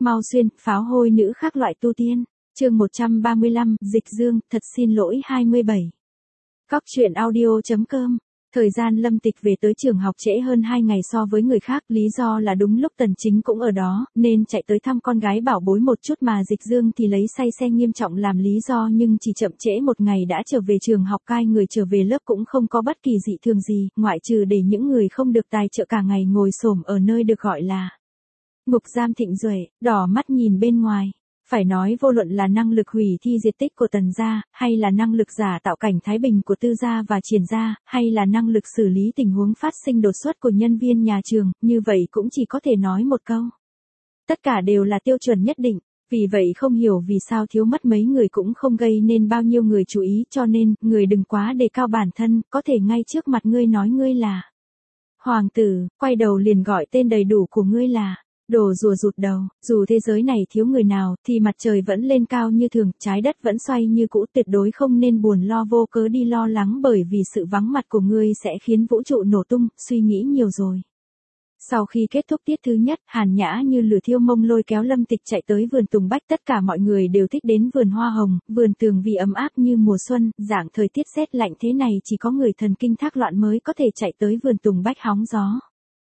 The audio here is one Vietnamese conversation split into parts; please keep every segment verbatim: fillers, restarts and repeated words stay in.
Mau xuyên, pháo hôi nữ khác loại tu tiên. Chương một trăm ba mươi lăm, Dịch Dương, thật xin lỗi hai mươi bảy. Cóc truyện audio.com. Thời gian Lâm Tịch về tới trường học trễ hơn hai ngày so với người khác, lý do là đúng lúc Tần Chính cũng ở đó, nên chạy tới thăm con gái bảo bối một chút mà Dịch Dương thì lấy say xe nghiêm trọng làm lý do, nhưng chỉ chậm trễ một ngày đã trở về trường học. Cai người trở về lớp cũng không có bất kỳ dị thường gì, ngoại trừ để những người không được tài trợ cả ngày ngồi xổm ở nơi được gọi là ngục giam Thịnh Duệ, đỏ mắt nhìn bên ngoài. Phải nói vô luận là năng lực hủy thi diệt tích của Tần gia, hay là năng lực giả tạo cảnh thái bình của Tư gia và Triển gia, hay là năng lực xử lý tình huống phát sinh đột xuất của nhân viên nhà trường, như vậy cũng chỉ có thể nói một câu. Tất cả đều là tiêu chuẩn nhất định, vì vậy không hiểu vì sao thiếu mất mấy người cũng không gây nên bao nhiêu người chú ý, cho nên, người đừng quá đề cao bản thân, có thể ngay trước mặt ngươi nói ngươi là hoàng tử, quay đầu liền gọi tên đầy đủ của ngươi là đồ rùa rụt đầu. Dù thế giới này thiếu người nào, thì mặt trời vẫn lên cao như thường, trái đất vẫn xoay như cũ, tuyệt đối không nên buồn lo vô cớ đi lo lắng, bởi vì sự vắng mặt của ngươi sẽ khiến vũ trụ nổ tung. Suy nghĩ nhiều rồi. Sau khi kết thúc tiết thứ nhất, Hàn Nhã như lửa thiêu mông lôi kéo Lâm Tịch chạy tới vườn tùng bách. Tất cả mọi người đều thích đến vườn hoa hồng, vườn tường vì ấm áp như mùa xuân, dạng thời tiết rét lạnh thế này chỉ có người thần kinh thác loạn mới có thể chạy tới vườn tùng bách hóng gió.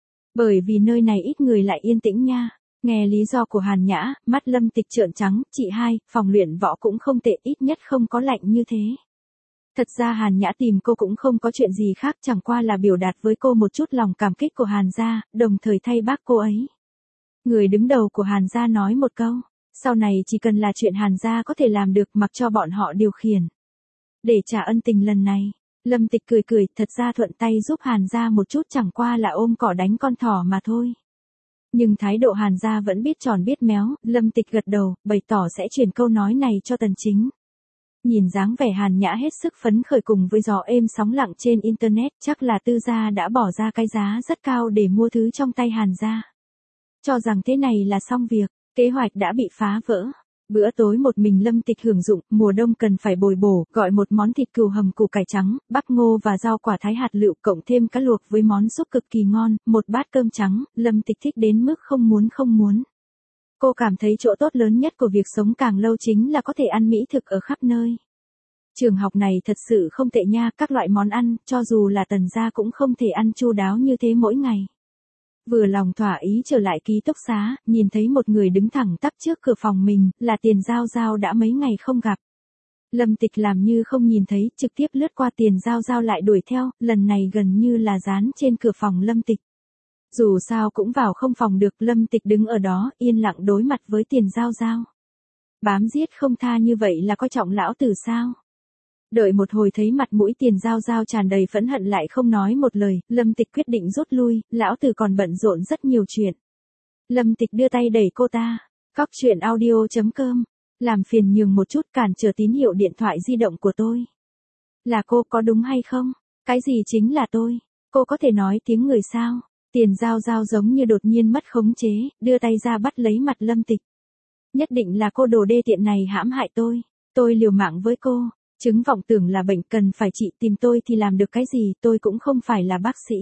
Bởi vì nơi này ít người lại yên tĩnh nha. Nghe lý do của Hàn Nhã, mắt Lâm Tịch trợn trắng, chị hai, phòng luyện võ cũng không tệ, ít nhất không có lạnh như thế. Thật ra Hàn Nhã tìm cô cũng không có chuyện gì khác, chẳng qua là biểu đạt với cô một chút lòng cảm kích của Hàn gia, đồng thời thay bác cô ấy. Người đứng đầu của Hàn gia nói một câu, sau này chỉ cần là chuyện Hàn gia có thể làm được, mặc cho bọn họ điều khiển. Để trả ân tình lần này, Lâm Tịch cười cười, thật ra thuận tay giúp Hàn gia một chút, chẳng qua là ôm cỏ đánh con thỏ mà thôi. Nhưng thái độ Hàn gia vẫn biết tròn biết méo, Lâm Tịch gật đầu, bày tỏ sẽ truyền câu nói này cho Tần Chính. Nhìn dáng vẻ Hàn Nhã hết sức phấn khởi cùng với gió êm sóng lặng trên internet, chắc là Tư gia đã bỏ ra cái giá rất cao để mua thứ trong tay Hàn gia. Cho rằng thế này là xong việc, kế hoạch đã bị phá vỡ. Bữa tối một mình Lâm Tịch hưởng dụng, mùa đông cần phải bồi bổ, gọi một món thịt cừu hầm củ cải trắng, bắp ngô và rau quả thái hạt lựu, cộng thêm cá luộc với món súp cực kỳ ngon, một bát cơm trắng. Lâm Tịch thích đến mức không muốn không muốn. Cô cảm thấy chỗ tốt lớn nhất của việc sống càng lâu chính là có thể ăn mỹ thực ở khắp nơi. Trường học này thật sự không tệ nha, các loại món ăn, cho dù là Tần gia cũng không thể ăn chu đáo như thế mỗi ngày. Vừa lòng thỏa ý trở lại ký túc xá, nhìn thấy một người đứng thẳng tắp trước cửa phòng mình, là Tiền Giao Giao đã mấy ngày không gặp. Lâm Tịch làm như không nhìn thấy, trực tiếp lướt qua Tiền Giao Giao lại đuổi theo, lần này gần như là dán trên cửa phòng Lâm Tịch. Dù sao cũng vào không phòng được, Lâm Tịch đứng ở đó, yên lặng đối mặt với Tiền Giao Giao. Bám giết không tha như vậy là coi trọng lão tử sao? Đợi một hồi thấy mặt mũi Tiền Giao Giao tràn đầy phẫn hận lại không nói một lời, Lâm Tịch quyết định rút lui, lão tử còn bận rộn rất nhiều chuyện. Lâm Tịch đưa tay đẩy cô ta. Cóc truyện audio.com. Làm phiền nhường một chút, cản trở tín hiệu điện thoại di động của tôi. Là cô có đúng hay không? Cái gì chính là tôi? Cô có thể nói tiếng người sao? Tiền Giao Giao giống như đột nhiên mất khống chế, đưa tay ra bắt lấy mặt Lâm Tịch. Nhất định là cô đồ đê tiện này hãm hại tôi. Tôi liều mạng với cô. Chứng vọng tưởng là bệnh, cần phải trị, tìm tôi thì làm được cái gì, tôi cũng không phải là bác sĩ.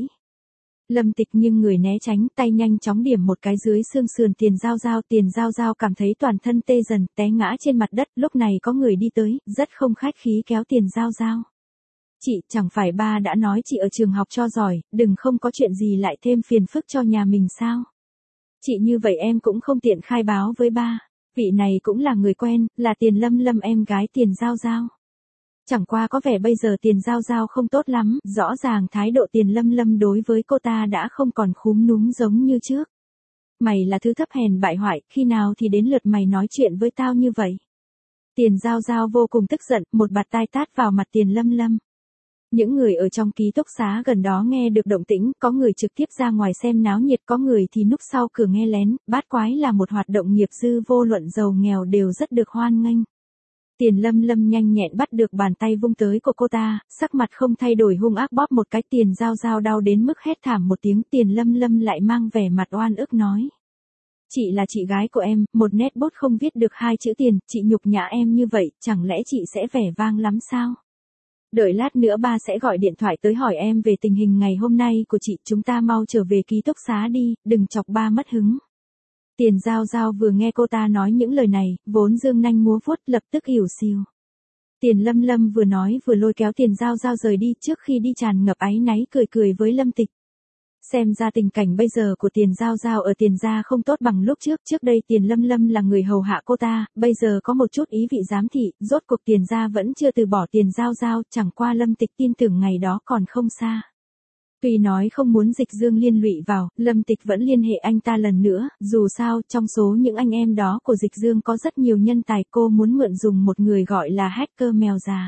Lâm Tịch nhưng người né tránh, tay nhanh chóng điểm một cái dưới xương sườn Tiền Giao Giao. Tiền Giao Giao cảm thấy toàn thân tê dần, té ngã trên mặt đất, lúc này có người đi tới, rất không khách khí kéo Tiền Giao Giao. Chị, chẳng phải ba đã nói chị ở trường học cho giỏi, đừng không có chuyện gì lại thêm phiền phức cho nhà mình sao? Chị như vậy em cũng không tiện khai báo với ba. Vị này cũng là người quen, là Tiền Lâm Lâm em gái Tiền Giao Giao. Chẳng qua có vẻ bây giờ Tiền Giao Giao không tốt lắm, rõ ràng thái độ Tiền Lâm Lâm đối với cô ta đã không còn khúm núm giống như trước. Mày là thứ thấp hèn bại hoại, khi nào thì đến lượt mày nói chuyện với tao như vậy? Tiền Giao Giao vô cùng tức giận, một bạt tai tát vào mặt Tiền Lâm Lâm. Những người ở trong ký túc xá gần đó nghe được động tĩnh, có người trực tiếp ra ngoài xem náo nhiệt, có người thì núp sau cửa nghe lén. Bát quái là một hoạt động nghiệp dư, vô luận giàu nghèo đều rất được hoan nghênh. Tiền Lâm Lâm nhanh nhẹn bắt được bàn tay vung tới của cô ta, sắc mặt không thay đổi hung ác bóp một cái. Tiền Giao Giao đau đến mức hét thảm một tiếng. Tiền Lâm Lâm lại mang vẻ mặt oan ức nói. Chị là chị gái của em, một nét bút không viết được hai chữ tiền, chị nhục nhã em như vậy, chẳng lẽ chị sẽ vẻ vang lắm sao? Đợi lát nữa ba sẽ gọi điện thoại tới hỏi em về tình hình ngày hôm nay của chị, chúng ta mau trở về ký túc xá đi, đừng chọc ba mất hứng. Tiền Giao Giao vừa nghe cô ta nói những lời này, vốn dương nanh múa vuốt lập tức ỉu xìu. Tiền Lâm Lâm vừa nói vừa lôi kéo Tiền Giao Giao rời đi, trước khi đi tràn ngập áy náy cười cười với Lâm Tịch. Xem ra tình cảnh bây giờ của Tiền Giao Giao ở Tiền gia không tốt bằng lúc trước, trước đây Tiền Lâm Lâm là người hầu hạ cô ta, bây giờ có một chút ý vị giám thị, rốt cuộc Tiền gia vẫn chưa từ bỏ Tiền Giao Giao, chẳng qua Lâm Tịch tin tưởng ngày đó còn không xa. Tuy nói không muốn Dịch Dương liên lụy vào, Lâm Tịch vẫn liên hệ anh ta lần nữa, dù sao, trong số những anh em đó của Dịch Dương có rất nhiều nhân tài, cô muốn mượn dùng một người gọi là hacker mèo già.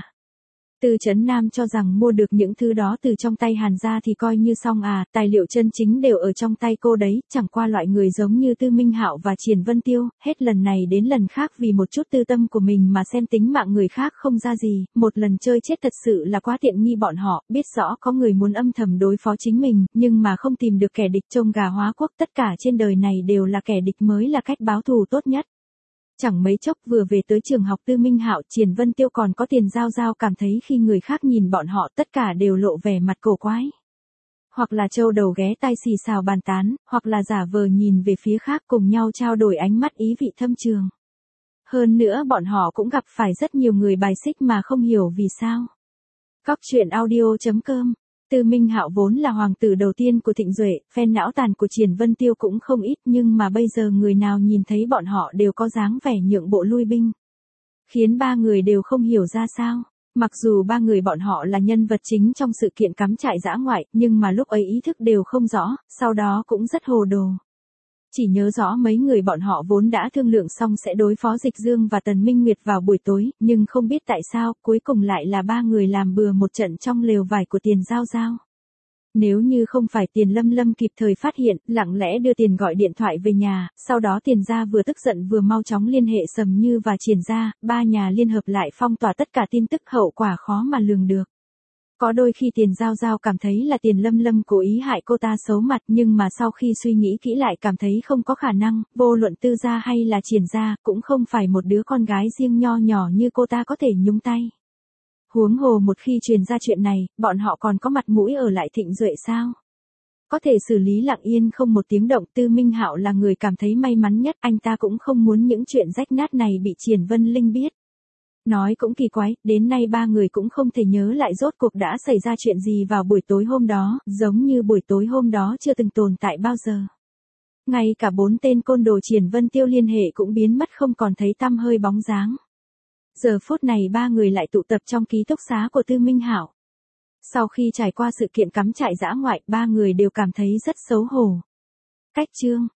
Từ Trấn Nam cho rằng mua được những thứ đó từ trong tay Hàn gia thì coi như xong à, tài liệu chân chính đều ở trong tay cô đấy, chẳng qua loại người giống như Tư Minh Hạo và Triển Vân Tiêu, hết lần này đến lần khác vì một chút tư tâm của mình mà xem tính mạng người khác không ra gì, một lần chơi chết thật sự là quá tiện nghi bọn họ, biết rõ có người muốn âm thầm đối phó chính mình, nhưng mà không tìm được kẻ địch, trông gà hóa quốc, tất cả trên đời này đều là kẻ địch mới là cách báo thù tốt nhất. Chẳng mấy chốc vừa về tới trường học Tư Minh Hạo, Triển Vân Tiêu còn có Tiền Giao Giao cảm thấy khi người khác nhìn bọn họ tất cả đều lộ vẻ mặt cổ quái. Hoặc là trâu đầu ghé tai xì xào bàn tán, hoặc là giả vờ nhìn về phía khác cùng nhau trao đổi ánh mắt ý vị thâm trường. Hơn nữa bọn họ cũng gặp phải rất nhiều người bài xích mà không hiểu vì sao. Cóc truyện audio chấm com. Tư Minh Hạo vốn là hoàng tử đầu tiên của Thịnh Duệ, phen não tàn của Triển Vân Tiêu cũng không ít, nhưng mà bây giờ người nào nhìn thấy bọn họ đều có dáng vẻ nhượng bộ lui binh. Khiến ba người đều không hiểu ra sao. Mặc dù ba người bọn họ là nhân vật chính trong sự kiện cắm trại dã ngoại, nhưng mà lúc ấy ý thức đều không rõ, sau đó cũng rất hồ đồ. Chỉ nhớ rõ mấy người bọn họ vốn đã thương lượng xong sẽ đối phó Dịch Dương và Tần Minh Nguyệt vào buổi tối, nhưng không biết tại sao, cuối cùng lại là ba người làm bừa một trận trong lều vải của Tiền Giao Giao. Nếu như không phải Tiền Lâm Lâm kịp thời phát hiện, lặng lẽ đưa Tiền gọi điện thoại về nhà, sau đó Tiền gia vừa tức giận vừa mau chóng liên hệ Sầm Như và Triển gia, ba nhà liên hợp lại phong tỏa tất cả tin tức, hậu quả khó mà lường được. Có đôi khi Tiền Giao Giao cảm thấy là Tiền Lâm Lâm cố ý hại cô ta xấu mặt, nhưng mà sau khi suy nghĩ kỹ lại cảm thấy không có khả năng, vô luận Tư gia hay là Triển gia, cũng không phải một đứa con gái riêng nho nhỏ như cô ta có thể nhúng tay. Huống hồ một khi truyền ra chuyện này, bọn họ còn có mặt mũi ở lại Thịnh Duệ sao? Có thể xử lý lặng yên không một tiếng động. Tư Minh Hạo là người cảm thấy may mắn nhất, anh ta cũng không muốn những chuyện rách nát này bị Triển Vân Linh biết. Nói cũng kỳ quái, đến nay ba người cũng không thể nhớ lại rốt cuộc đã xảy ra chuyện gì vào buổi tối hôm đó, giống như buổi tối hôm đó chưa từng tồn tại bao giờ. Ngay cả bốn tên côn đồ Triển Vân Tiêu liên hệ cũng biến mất không còn thấy tăm hơi bóng dáng. Giờ phút này ba người lại tụ tập trong ký túc xá của Tư Minh Hạo. Sau khi trải qua sự kiện cắm trại dã ngoại, ba người đều cảm thấy rất xấu hổ. Cách chương